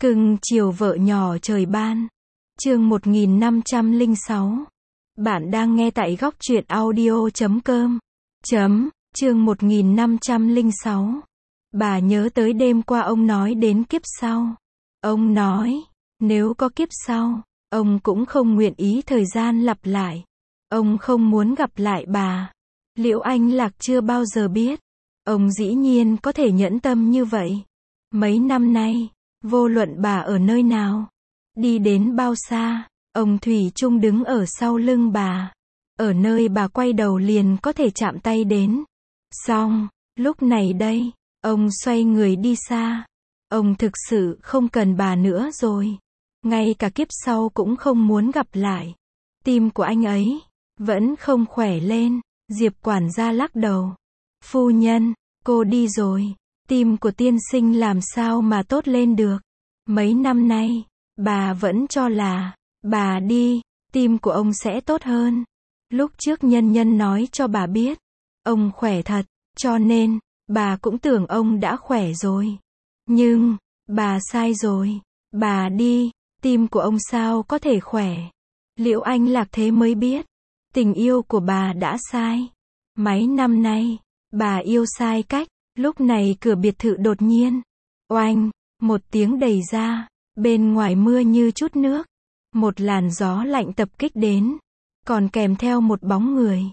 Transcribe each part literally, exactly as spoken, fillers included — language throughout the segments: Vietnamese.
Cưng chiều vợ nhỏ trời ban. Chương một nghìn năm trăm lẻ sáu. Bạn đang nghe tại góc truyện audio chấm com. Chấm, chương một nghìn năm trăm lẻ sáu. Bà nhớ tới đêm qua ông nói đến kiếp sau. Ông nói, nếu có kiếp sau, ông cũng không nguyện ý thời gian lặp lại. Ông không muốn gặp lại bà. Liễu Anh Lạc chưa bao giờ biết, ông dĩ nhiên có thể nhẫn tâm như vậy. Mấy năm nay, vô luận bà ở nơi nào, đi đến bao xa, ông thủy chung đứng ở sau lưng bà. Ở nơi bà quay đầu liền có thể chạm tay đến. Xong, lúc này đây, ông xoay người đi xa. Ông thực sự không cần bà nữa rồi. Ngay cả kiếp sau cũng không muốn gặp lại. Tim của anh ấy vẫn không khỏe lên. Diệp quản gia lắc đầu. Phu nhân, cô đi rồi. Tim của tiên sinh làm sao mà tốt lên được. Mấy năm nay, bà vẫn cho là, bà đi, tim của ông sẽ tốt hơn. Lúc trước nhân nhân nói cho bà biết, ông khỏe thật, cho nên, bà cũng tưởng ông đã khỏe rồi. Nhưng, bà sai rồi. Bà đi, tim của ông sao có thể khỏe. Liễu Anh Lạc thế mới biết, tình yêu của bà đã sai. Mấy năm nay, bà yêu sai cách. Lúc này cửa biệt thự đột nhiên, oanh, một tiếng đẩy ra, bên ngoài mưa như chút nước. Một làn gió lạnh tập kích đến, còn kèm theo một bóng người.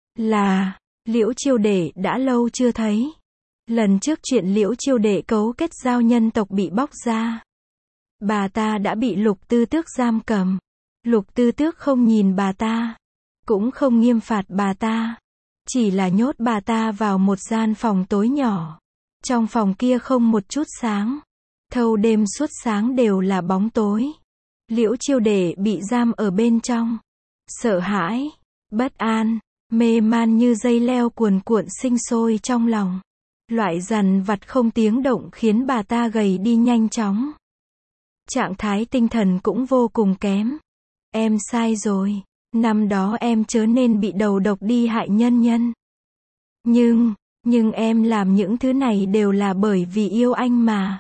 Là, Liễu Chiêu Đệ đã lâu chưa thấy. Lần trước chuyện Liễu Chiêu Đệ cấu kết giao nhân tộc bị bóc ra. Bà ta đã bị Lục Tư Tước giam cầm. Lục Tư Tước không nhìn bà ta, cũng không nghiêm phạt bà ta. Chỉ là nhốt bà ta vào một gian phòng tối nhỏ. Trong phòng kia không một chút sáng. Thâu đêm suốt sáng đều là bóng tối. Liễu Chiêu Đệ bị giam ở bên trong. Sợ hãi, bất an, mê man như dây leo cuồn cuộn sinh sôi trong lòng. Loại dằn vặt không tiếng động khiến bà ta gầy đi nhanh chóng. Trạng thái tinh thần cũng vô cùng kém. Em sai rồi. Năm đó em chớ nên bị đầu độc đi hại nhân nhân. Nhưng, nhưng em làm những thứ này đều là bởi vì yêu anh mà.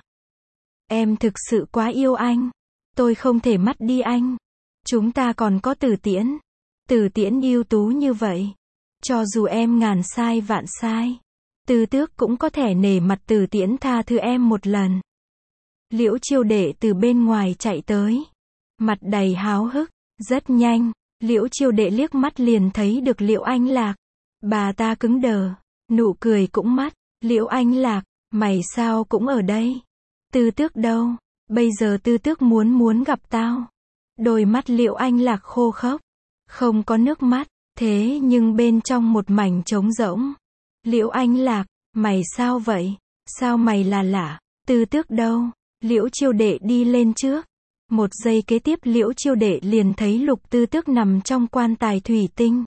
Em thực sự quá yêu anh. Tôi không thể mất đi anh. Chúng ta còn có Tử Tiễn. Tử Tiễn ưu tú như vậy. Cho dù em ngàn sai vạn sai, Tư Tước cũng có thể nể mặt Tử Tiễn tha thứ em một lần. Liễu Chiêu Đệ từ bên ngoài chạy tới. Mặt đầy háo hức. Rất nhanh, Liễu Chiêu Đệ liếc mắt liền thấy được Liễu Anh Lạc. Bà ta cứng đờ, nụ cười cũng mất. Liễu Anh Lạc, mày sao cũng ở đây? Tư Tước đâu? Bây giờ Tư Tước muốn muốn gặp tao. Đôi mắt Liễu Anh Lạc khô khốc, không có nước mắt, thế nhưng bên trong một mảnh trống rỗng. Liễu Anh Lạc, mày sao vậy? Sao mày là lạ? Tư Tước đâu? Liễu Chiêu Đệ đi lên trước. Một giây kế tiếp Liễu Chiêu Đệ liền thấy Lục Tư Tước nằm trong quan tài thủy tinh.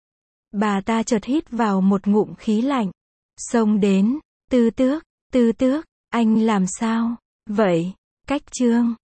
Bà ta chợt hít vào một ngụm khí lạnh. Xông đến, Tư Tước, Tư Tước, anh làm sao? Vậy, cách trương,